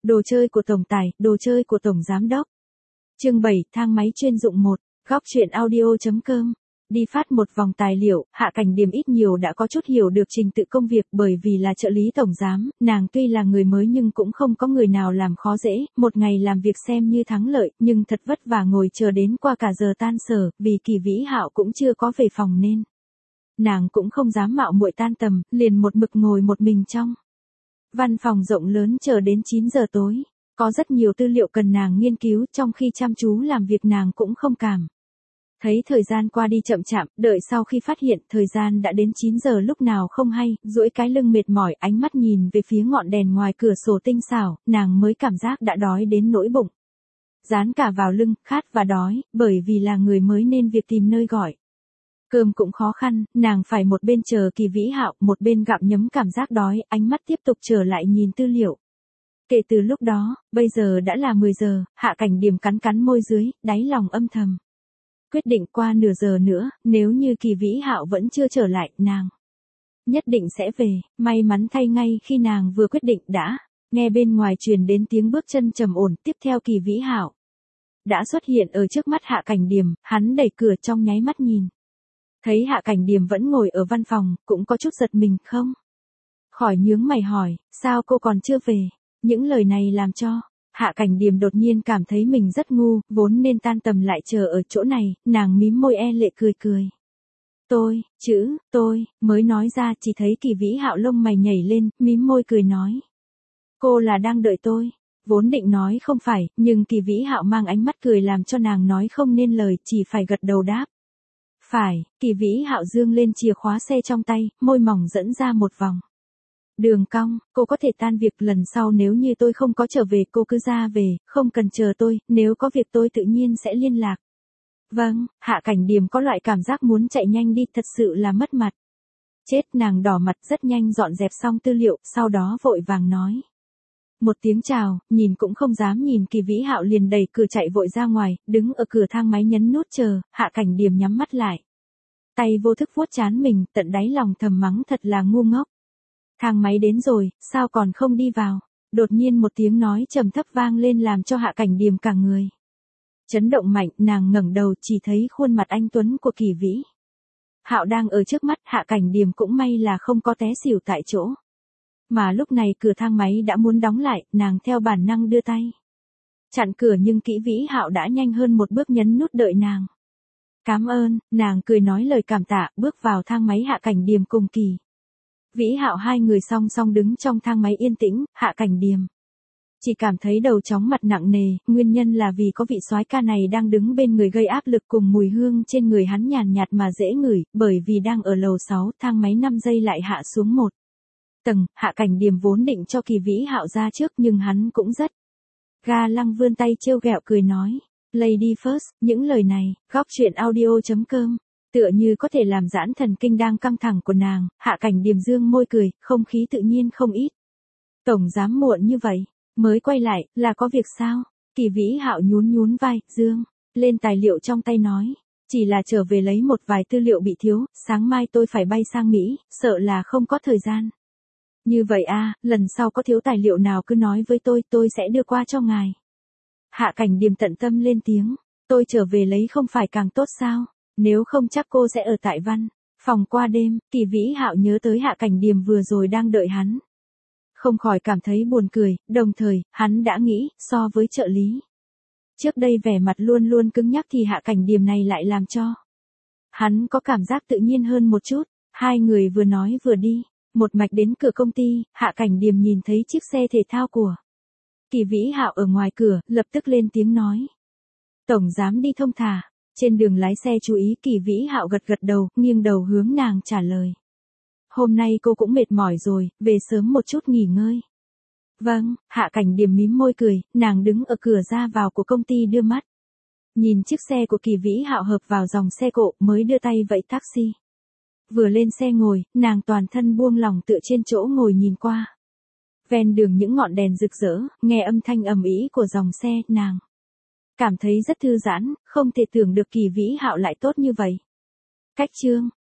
Đồ chơi của tổng tài, đồ chơi của tổng giám đốc. Chương 7, thang máy chuyên dụng 1, góc truyện audio.com. Đi phát một vòng tài liệu, Hạ Cảnh Điềm ít nhiều đã có chút hiểu được trình tự công việc, bởi vì là trợ lý tổng giám, nàng tuy là người mới nhưng cũng không có người nào làm khó dễ, một ngày làm việc xem như thắng lợi, nhưng thật vất vả ngồi chờ đến qua cả giờ tan sở, vì Kỳ Vĩ Hạo cũng chưa có về phòng nên nàng cũng không dám mạo muội tan tầm, liền một mực ngồi một mình trong văn phòng rộng lớn chờ đến 9 giờ tối. Có rất nhiều tư liệu cần nàng nghiên cứu, trong khi chăm chú làm việc nàng cũng không cảm thấy thời gian qua đi chậm chạp, đợi sau khi phát hiện thời gian đã đến 9 giờ lúc nào không hay, duỗi cái lưng mệt mỏi, ánh mắt nhìn về phía ngọn đèn ngoài cửa sổ tinh xảo, nàng mới cảm giác đã đói đến nỗi bụng dán cả vào lưng, khát và đói, bởi vì là người mới nên việc tìm nơi gọi cơm cũng khó khăn, nàng phải một bên chờ Kỳ Vĩ Hạo, một bên gặm nhấm cảm giác đói, ánh mắt tiếp tục trở lại nhìn tư liệu. Kể từ lúc đó, bây giờ đã là 10 giờ, Hạ Cảnh Điềm cắn cắn môi dưới, đáy lòng âm thầm quyết định qua nửa giờ nữa, nếu như Kỳ Vĩ Hạo vẫn chưa trở lại, nàng nhất định sẽ về. May mắn thay, ngay khi nàng vừa quyết định đã nghe bên ngoài truyền đến tiếng bước chân trầm ổn, tiếp theo Kỳ Vĩ Hạo đã xuất hiện ở trước mắt Hạ Cảnh Điềm, hắn đẩy cửa trong nháy mắt nhìn thấy Hạ Cảnh Điềm vẫn ngồi ở văn phòng, cũng có chút giật mình, không khỏi nhướng mày hỏi, sao cô còn chưa về? Những lời này làm cho Hạ Cảnh Điềm đột nhiên cảm thấy mình rất ngu, vốn nên tan tầm lại chờ ở chỗ này, nàng mím môi e lệ cười cười. Tôi, mới nói ra, chỉ thấy Kỳ Vĩ Hạo lông mày nhảy lên, mím môi cười nói. Cô là đang đợi tôi. Vốn định nói không phải, nhưng Kỳ Vĩ Hạo mang ánh mắt cười làm cho nàng nói không nên lời, chỉ phải gật đầu đáp. Phải, Kỳ Vĩ Hạo dương lên chìa khóa xe trong tay, môi mỏng dẫn ra một vòng đường cong, cô có thể tan việc, lần sau nếu như tôi không có trở về cô cứ ra về, không cần chờ tôi, nếu có việc tôi tự nhiên sẽ liên lạc. Vâng, Hạ Cảnh Điềm có loại cảm giác muốn chạy nhanh đi, thật sự là mất mặt. Chết, nàng đỏ mặt, rất nhanh dọn dẹp xong tư liệu, sau đó vội vàng nói một tiếng chào, nhìn cũng không dám nhìn Kỳ Vĩ Hạo liền đẩy cửa chạy vội ra ngoài, đứng ở cửa thang máy nhấn nút chờ. Hạ Cảnh Điềm nhắm mắt lại, tay vô thức vuốt trán mình, tận đáy lòng thầm mắng thật là ngu ngốc. Thang máy đến rồi, sao còn không đi vào? Đột nhiên một tiếng nói trầm thấp vang lên làm cho Hạ Cảnh Điềm cả người chấn động mạnh, nàng ngẩng đầu chỉ thấy khuôn mặt anh tuấn của Kỳ Vĩ Hạo đang ở trước mắt. Hạ Cảnh Điềm cũng may là không có té xỉu tại chỗ. Mà lúc này cửa thang máy đã muốn đóng lại, nàng theo bản năng đưa tay chặn cửa, nhưng Kỳ Vĩ Hạo đã nhanh hơn một bước nhấn nút đợi nàng. Cảm ơn, nàng cười nói lời cảm tạ, bước vào thang máy. Hạ Cảnh Điềm cùng Kỳ Vĩ Hạo hai người song song đứng trong thang máy yên tĩnh. Hạ Cảnh Điềm chỉ cảm thấy đầu chóng mặt nặng nề, nguyên nhân là vì có vị soái ca này đang đứng bên người gây áp lực, cùng mùi hương trên người hắn nhàn nhạt mà dễ ngửi, bởi vì đang ở lầu 6, thang máy 5 giây lại hạ xuống một tầng. Hạ Cảnh Điềm vốn định cho Kỳ Vĩ Hạo ra trước, nhưng hắn cũng rất ga lăng, vươn tay trêu ghẹo cười nói, Lady first. Những lời này, góc truyện audio.com, tựa như có thể làm giãn thần kinh đang căng thẳng của nàng. Hạ Cảnh Điềm dương môi cười, không khí tự nhiên không ít. Tổng giám muộn như vậy mới quay lại, là có việc sao? Kỳ Vĩ Hạo nhún vai, dương lên tài liệu trong tay nói, chỉ là trở về lấy một vài tư liệu bị thiếu, sáng mai tôi phải bay sang Mỹ, sợ là không có thời gian. Như vậy à, lần sau có thiếu tài liệu nào cứ nói với tôi sẽ đưa qua cho ngài. Hạ Cảnh Điềm tận tâm lên tiếng, tôi trở về lấy không phải càng tốt sao? Nếu không chắc cô sẽ ở tại văn phòng qua đêm. Kỳ Vĩ Hạo nhớ tới Hạ Cảnh Điềm vừa rồi đang đợi hắn, không khỏi cảm thấy buồn cười, đồng thời, hắn đã nghĩ, so với trợ lý trước đây vẻ mặt luôn luôn cứng nhắc thì Hạ Cảnh Điềm này lại làm cho hắn có cảm giác tự nhiên hơn một chút. Hai người vừa nói vừa đi một mạch đến cửa công ty. Hạ Cảnh Điềm nhìn thấy chiếc xe thể thao của Kỳ Vĩ Hạo ở ngoài cửa, lập tức lên tiếng nói, tổng giám đi thông thả. Trên đường lái xe chú ý. Kỳ Vĩ Hạo gật gật đầu, nghiêng đầu hướng nàng trả lời, hôm nay cô cũng mệt mỏi rồi, về sớm một chút nghỉ ngơi. Vâng. Hạ Cảnh Điềm mím môi cười, nàng đứng ở cửa ra vào của công ty đưa mắt nhìn chiếc xe của Kỳ Vĩ Hạo hợp vào dòng xe cộ, mới đưa tay vẫy taxi. Vừa lên xe ngồi, nàng toàn thân buông lỏng tựa trên chỗ ngồi nhìn qua ven đường những ngọn đèn rực rỡ, nghe âm thanh ầm ĩ của dòng xe, nàng cảm thấy rất thư giãn, không thể tưởng được Kỳ Vĩ Hạo lại tốt như vậy. Cách chương